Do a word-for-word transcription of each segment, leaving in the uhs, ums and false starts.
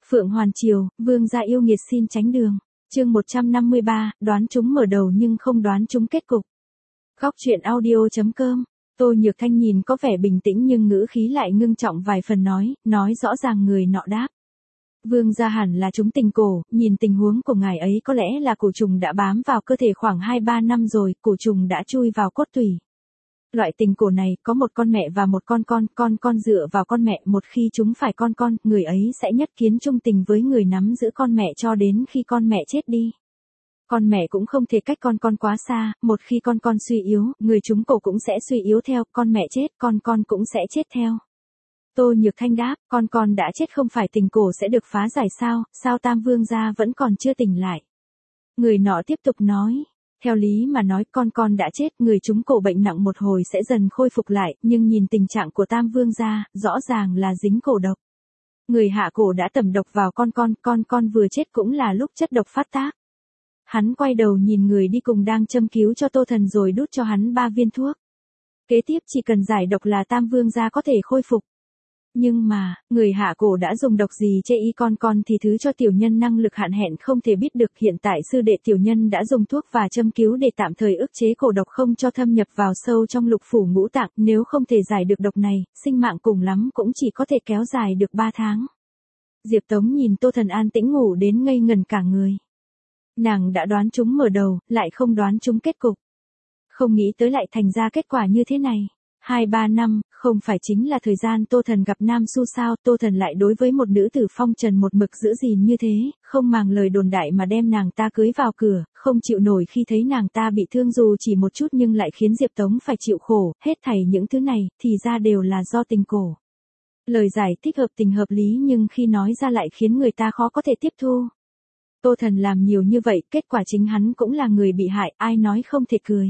Phượng Hoàn Triều, vương gia yêu nghiệt xin tránh đường. Chương một trăm năm mươi ba, đoán chúng mở đầu nhưng không đoán chúng kết cục. Góc truyện audio.com. Tô Nhược Thanh nhìn có vẻ bình tĩnh nhưng ngữ khí lại ngưng trọng vài phần nói, nói rõ ràng người nọ đáp. Vương gia hẳn là chúng tình cổ, nhìn tình huống của ngài ấy có lẽ là cổ trùng đã bám vào cơ thể khoảng hai ba năm rồi, cổ trùng đã chui vào cốt tủy. Loại tình cổ này có một con mẹ và một con con, con con dựa vào con mẹ, một khi chúng phải con con, người ấy sẽ nhất kiến trung tình với người nắm giữ con mẹ cho đến khi con mẹ chết đi. Con mẹ cũng không thể cách con con quá xa, một khi con con suy yếu, người chúng cổ cũng sẽ suy yếu theo, con mẹ chết, con con cũng sẽ chết theo. Tô Nhược Thanh đáp, con con đã chết không phải tình cổ sẽ được phá giải sao, sao Tam Vương gia vẫn còn chưa tỉnh lại. Người nọ tiếp tục nói. Theo lý mà nói con con đã chết, người chúng cổ bệnh nặng một hồi sẽ dần khôi phục lại, nhưng nhìn tình trạng của Tam Vương gia, rõ ràng là dính cổ độc. Người hạ cổ đã tẩm độc vào con con, con con vừa chết cũng là lúc chất độc phát tác. Hắn quay đầu nhìn người đi cùng đang châm cứu cho Tô Thần rồi đút cho hắn ba viên thuốc. Kế tiếp chỉ cần giải độc là Tam Vương gia có thể khôi phục. Nhưng mà, người hạ cổ đã dùng độc gì chê y con con thì thứ cho tiểu nhân năng lực hạn hẹn không thể biết được. Hiện tại sư đệ tiểu nhân đã dùng thuốc và châm cứu để tạm thời ức chế cổ độc không cho thâm nhập vào sâu trong lục phủ ngũ tạng. Nếu không thể giải được độc này, sinh mạng cùng lắm cũng chỉ có thể kéo dài được ba tháng. Diệp Tống nhìn Tô Thần an tĩnh ngủ đến ngây ngần cả người. Nàng đã đoán chúng mở đầu, lại không đoán chúng kết cục. Không nghĩ tới lại thành ra kết quả như thế này. Hai ba năm, không phải chính là thời gian Tô Thần gặp Nam Su sao, Tô Thần lại đối với một nữ tử phong trần một mực giữ gìn như thế, không màng lời đồn đại mà đem nàng ta cưới vào cửa, không chịu nổi khi thấy nàng ta bị thương dù chỉ một chút nhưng lại khiến Diệp Tống phải chịu khổ, hết thảy những thứ này, thì ra đều là do tình cổ. Lời giải thích hợp tình hợp lý nhưng khi nói ra lại khiến người ta khó có thể tiếp thu. Tô Thần làm nhiều như vậy, kết quả chính hắn cũng là người bị hại, ai nói không thể cười.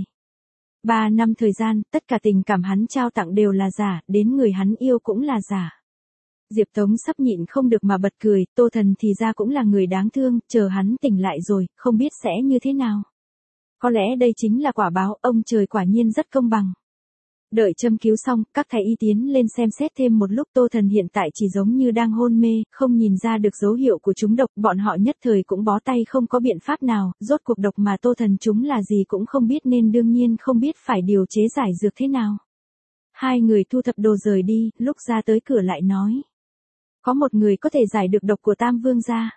Ba năm thời gian, tất cả tình cảm hắn trao tặng đều là giả, đến người hắn yêu cũng là giả. Diệp Tống sắp nhịn không được mà bật cười, Tô Thần thì ra cũng là người đáng thương, chờ hắn tỉnh lại rồi, không biết sẽ như thế nào. Có lẽ đây chính là quả báo, ông trời quả nhiên rất công bằng. Đợi châm cứu xong, các thái y tiến lên xem xét thêm một lúc. Tô Thần hiện tại chỉ giống như đang hôn mê, không nhìn ra được dấu hiệu của trúng độc, bọn họ nhất thời cũng bó tay không có biện pháp nào, rốt cuộc độc mà Tô Thần trúng là gì cũng không biết nên đương nhiên không biết phải điều chế giải dược thế nào. Hai người thu thập đồ rời đi, lúc ra tới cửa lại nói. Có một người có thể giải được độc của Tam Vương gia.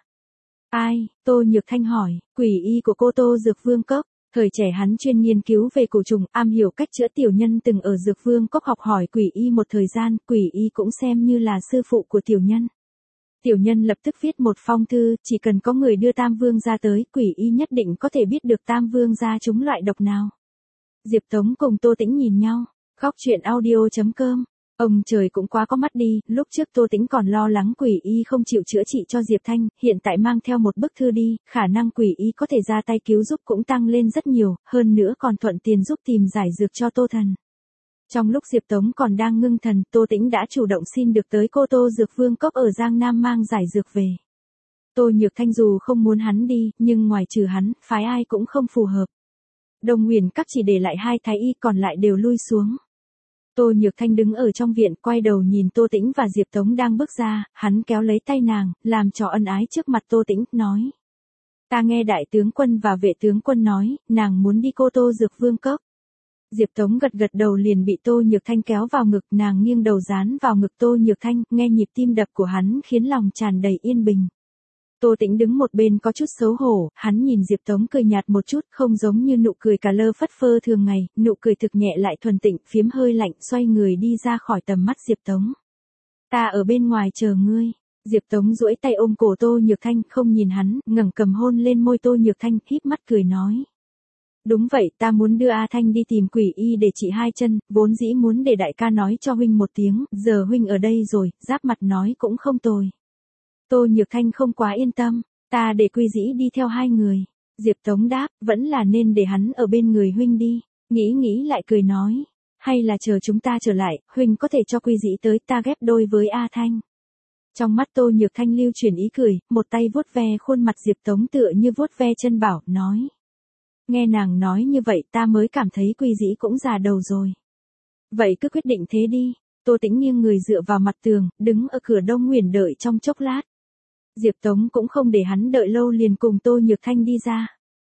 Ai? Tô Nhược Thanh hỏi, quỷ y của cô Tô Dược Vương Cốc. Thời trẻ hắn chuyên nghiên cứu về cổ trùng, am hiểu cách chữa, tiểu nhân từng ở Dược Vương Cốc học hỏi quỷ y một thời gian, quỷ y cũng xem như là sư phụ của tiểu nhân. Tiểu nhân lập tức viết một phong thư, chỉ cần có người đưa Tam Vương gia tới, quỷ y nhất định có thể biết được Tam Vương gia trúng loại độc nào. Diệp Tống cùng Tô Tĩnh nhìn nhau, góc truyện audio.com. Ông trời cũng quá có mắt đi, lúc trước Tô Tĩnh còn lo lắng quỷ y không chịu chữa trị cho Diệp Thanh, hiện tại mang theo một bức thư đi, khả năng quỷ y có thể ra tay cứu giúp cũng tăng lên rất nhiều, hơn nữa còn thuận tiền giúp tìm giải dược cho Tô Thần. Trong lúc Diệp Tống còn đang ngưng thần, Tô Tĩnh đã chủ động xin được tới cô Tô Dược Vương Cốc ở Giang Nam mang giải dược về. Tô Nhược Thanh dù không muốn hắn đi, nhưng ngoài trừ hắn, phái ai cũng không phù hợp. Đông Nguyền Các chỉ để lại hai thái y còn lại đều lui xuống. Tô Nhược Thanh đứng ở trong viện, quay đầu nhìn Tô Tĩnh và Diệp Tống đang bước ra, hắn kéo lấy tay nàng, làm trò ân ái trước mặt Tô Tĩnh, nói. Ta nghe đại tướng quân và vệ tướng quân nói, nàng muốn đi cô Tô Dược Vương Cốc. Diệp Tống gật gật đầu liền bị Tô Nhược Thanh kéo vào ngực, nàng nghiêng đầu dán vào ngực Tô Nhược Thanh, nghe nhịp tim đập của hắn khiến lòng tràn đầy yên bình. Tô Tĩnh đứng một bên có chút xấu hổ, hắn nhìn Diệp Tống cười nhạt một chút, không giống như nụ cười cà lơ phất phơ thường ngày, nụ cười thực nhẹ lại thuần tịnh, phiếm hơi lạnh, xoay người đi ra khỏi tầm mắt Diệp Tống. Ta ở bên ngoài chờ ngươi. Diệp Tống duỗi tay ôm cổ Tô Nhược Thanh, không nhìn hắn, ngẩng cầm hôn lên môi Tô Nhược Thanh, híp mắt cười nói. Đúng vậy, ta muốn đưa A Thanh đi tìm quỷ y để trị hai chân, vốn dĩ muốn để đại ca nói cho huynh một tiếng, giờ huynh ở đây rồi, giáp mặt nói cũng không tồi. Tô Nhược Thanh không quá yên tâm, ta để Quy Dĩ đi theo hai người. Diệp Tống đáp, vẫn là nên để hắn ở bên người huynh đi, nghĩ nghĩ lại cười nói, hay là chờ chúng ta trở lại, huynh có thể cho Quy Dĩ tới, ta ghép đôi với A Thanh. Trong mắt Tô Nhược Thanh lưu chuyển ý cười, một tay vuốt ve khuôn mặt Diệp Tống tựa như vuốt ve chân bảo, nói. Nghe nàng nói như vậy ta mới cảm thấy Quy Dĩ cũng già đầu rồi. Vậy cứ quyết định thế đi. Tô Tĩnh nghiêng người dựa vào mặt tường, đứng ở cửa Đông Nguyền đợi trong chốc lát. Diệp Tống cũng không để hắn đợi lâu liền cùng Tô Nhược Thanh đi ra.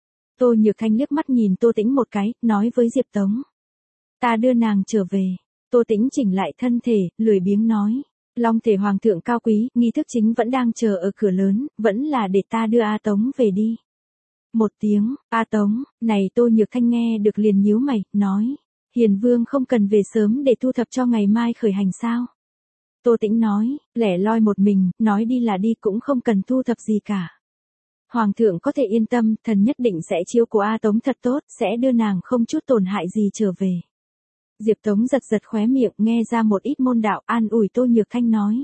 Tô Nhược Thanh liếc mắt nhìn Tô Tĩnh một cái, nói với Diệp Tống. Ta đưa nàng trở về. Tô Tĩnh chỉnh lại thân thể, lười biếng nói. Long thể hoàng thượng cao quý, nghi thức chính vẫn đang chờ ở cửa lớn, vẫn là để ta đưa A Tống về đi. Một tiếng, A Tống, này Tô Nhược Thanh nghe được liền nhíu mày, nói. Hiền vương không cần về sớm để thu thập cho ngày mai khởi hành sao? Tô Tĩnh nói, lẻ loi một mình, nói đi là đi cũng không cần thu thập gì cả. Hoàng thượng có thể yên tâm, thần nhất định sẽ chiếu cố A Tống thật tốt, sẽ đưa nàng không chút tổn hại gì trở về. Diệp Tống giật giật khóe miệng, nghe ra một ít môn đạo, an ủi Tô Nhược Thanh nói.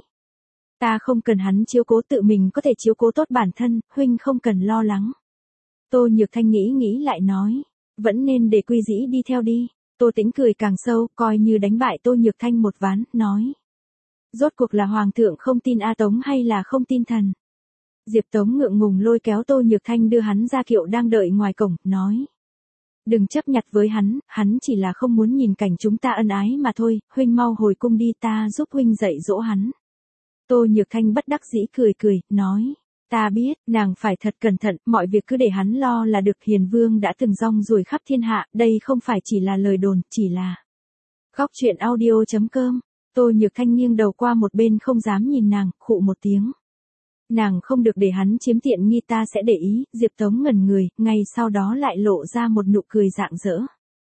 Ta không cần hắn chiếu cố, tự mình có thể chiếu cố tốt bản thân, huynh không cần lo lắng. Tô Nhược Thanh nghĩ nghĩ lại nói, vẫn nên để Quy Dĩ đi theo đi. Tô Tĩnh cười càng sâu, coi như đánh bại Tô Nhược Thanh một ván, nói. Rốt cuộc là hoàng thượng không tin A Tống hay là không tin thần? Diệp Tống ngượng ngùng lôi kéo Tô Nhược Thanh đưa hắn ra kiệu đang đợi ngoài cổng, nói. Đừng chấp nhặt với hắn, hắn chỉ là không muốn nhìn cảnh chúng ta ân ái mà thôi, huynh mau hồi cung đi, ta giúp huynh dạy dỗ hắn. Tô Nhược Thanh bất đắc dĩ cười cười, nói. Ta biết, nàng phải thật cẩn thận, mọi việc cứ để hắn lo là được. Hiền vương đã từng rong ruổi khắp thiên hạ, đây không phải chỉ là lời đồn, chỉ là. Khóc chuyện audio chấm com. Tô Nhược Thanh nghiêng đầu qua một bên không dám nhìn nàng, khụ một tiếng. Nàng không được để hắn chiếm tiện nghi, ta sẽ để ý. Diệp Tống ngẩn người, ngay sau đó lại lộ ra một nụ cười rạng rỡ.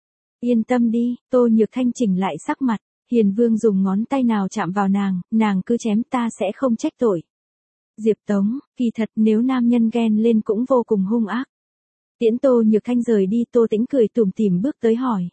Yên tâm đi, Tô Nhược Thanh chỉnh lại sắc mặt. Hiền vương dùng ngón tay nào chạm vào nàng, nàng cứ chém, ta sẽ không trách tội. Diệp Tống, kỳ thật nếu nam nhân ghen lên cũng vô cùng hung ác. Tiễn Tô Nhược Thanh rời đi, Tô Tĩnh cười tủm tỉm bước tới hỏi.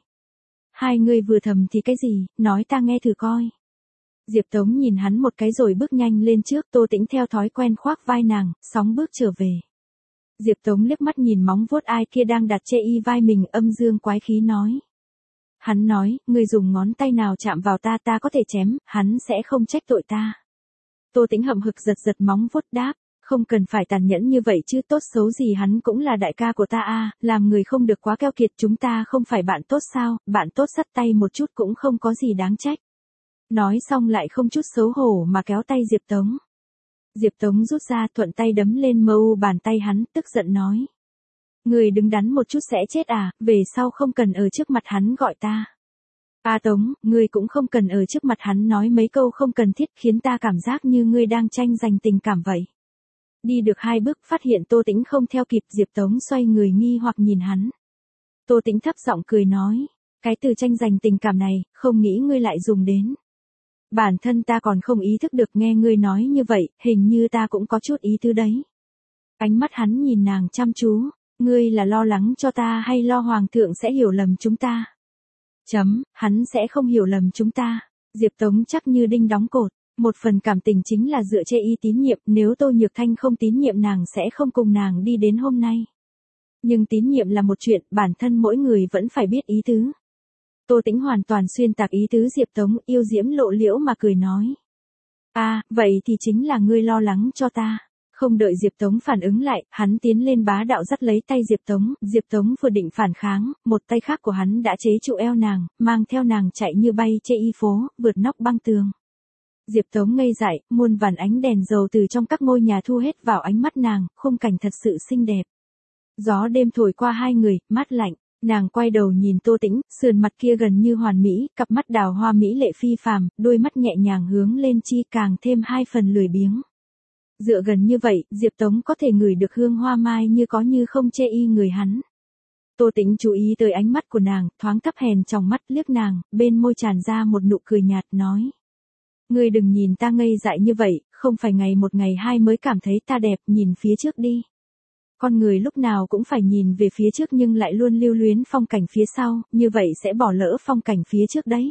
Hai người vừa thầm thì cái gì, nói ta nghe thử coi. Diệp Tống nhìn hắn một cái rồi bước nhanh lên trước, Tô Tĩnh theo thói quen khoác vai nàng, sóng bước trở về. Diệp Tống liếc mắt nhìn móng vuốt ai kia đang đặt chê y vai mình, âm dương quái khí nói. Hắn nói, ngươi dùng ngón tay nào chạm vào ta, ta có thể chém, hắn sẽ không trách tội ta. Tô Tĩnh hậm hực giật giật móng vuốt đáp, không cần phải tàn nhẫn như vậy chứ, tốt xấu gì hắn cũng là đại ca của ta a, làm người không được quá keo kiệt, chúng ta không phải bạn tốt sao, bạn tốt sắt tay một chút cũng không có gì đáng trách. Nói xong lại không chút xấu hổ mà kéo tay Diệp Tống. Diệp Tống rút ra, thuận tay đấm lên mờ u bàn tay hắn, tức giận nói. Người đứng đắn một chút sẽ chết à, về sau không cần ở trước mặt hắn gọi ta. A Tống, ngươi cũng không cần ở trước mặt hắn nói mấy câu không cần thiết, khiến ta cảm giác như ngươi đang tranh giành tình cảm vậy. Đi được hai bước phát hiện Tô Tĩnh không theo kịp, Diệp Tống xoay người nghi hoặc nhìn hắn. Tô Tĩnh thấp giọng cười nói, cái từ tranh giành tình cảm này, không nghĩ ngươi lại dùng đến. Bản thân ta còn không ý thức được, nghe ngươi nói như vậy, hình như ta cũng có chút ý tứ đấy. Ánh mắt hắn nhìn nàng chăm chú, ngươi là lo lắng cho ta hay lo hoàng thượng sẽ hiểu lầm chúng ta? Chấm, hắn sẽ không hiểu lầm chúng ta. Diệp Tống chắc như đinh đóng cột, một phần cảm tình chính là dựa trên y tín nhiệm, nếu Tô Nhược Thanh không tín nhiệm nàng sẽ không cùng nàng đi đến hôm nay. Nhưng tín nhiệm là một chuyện, bản thân mỗi người vẫn phải biết ý tứ. Tô Tĩnh hoàn toàn xuyên tạc ý tứ Diệp Tống, yêu diễm lộ liễu mà cười nói. À, vậy thì chính là ngươi lo lắng cho ta. Không đợi Diệp Tống phản ứng lại, hắn tiến lên bá đạo dắt lấy tay Diệp Tống, Diệp Tống vừa định phản kháng, một tay khác của hắn đã chế trụ eo nàng, mang theo nàng chạy như bay trên y phố, vượt nóc băng tường. Diệp Tống ngây dại, muôn vàn ánh đèn dầu từ trong các ngôi nhà thu hết vào ánh mắt nàng, khung cảnh thật sự xinh đẹp. Gió đêm thổi qua hai người, mát lạnh, nàng quay đầu nhìn Tô Tĩnh, sườn mặt kia gần như hoàn mỹ, cặp mắt đào hoa mỹ lệ phi phàm, đôi mắt nhẹ nhàng hướng lên chi càng thêm hai phần lười biếng. Dựa gần như vậy, Diệp Tống có thể ngửi được hương hoa mai như có như không chê y người hắn. Tô Tĩnh chú ý tới ánh mắt của nàng, thoáng thấp hèn trong mắt liếc nàng, bên môi tràn ra một nụ cười nhạt nói. Ngươi đừng nhìn ta ngây dại như vậy, không phải ngày một ngày hai mới cảm thấy ta đẹp, nhìn phía trước đi. Con người lúc nào cũng phải nhìn về phía trước nhưng lại luôn lưu luyến phong cảnh phía sau, như vậy sẽ bỏ lỡ phong cảnh phía trước đấy.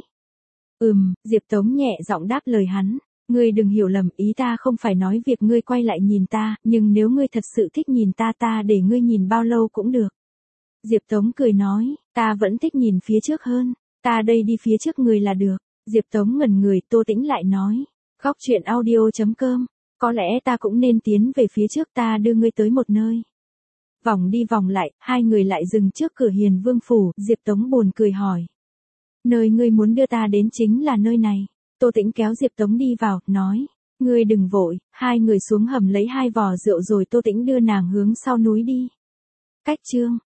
Ừm, Diệp Tống nhẹ giọng đáp lời hắn. Ngươi đừng hiểu lầm, ý ta không phải nói việc ngươi quay lại nhìn ta, nhưng nếu ngươi thật sự thích nhìn ta ta để ngươi nhìn bao lâu cũng được. Diệp Tống cười nói, ta vẫn thích nhìn phía trước hơn, ta đây đi phía trước người là được. Diệp Tống ngẩn người, Tô Tĩnh lại nói, khóc chuyện audio chấm com, có lẽ ta cũng nên tiến về phía trước, ta đưa ngươi tới một nơi. Vòng đi vòng lại, hai người lại dừng trước cửa Hiền Vương phủ, Diệp Tống buồn cười hỏi. Nơi ngươi muốn đưa ta đến chính là nơi này. Tô Tĩnh kéo Diệp Tống đi vào, nói, Ngươi đừng vội, hai người xuống hầm lấy hai vò rượu rồi Tô Tĩnh đưa nàng hướng sau núi đi. Cách chương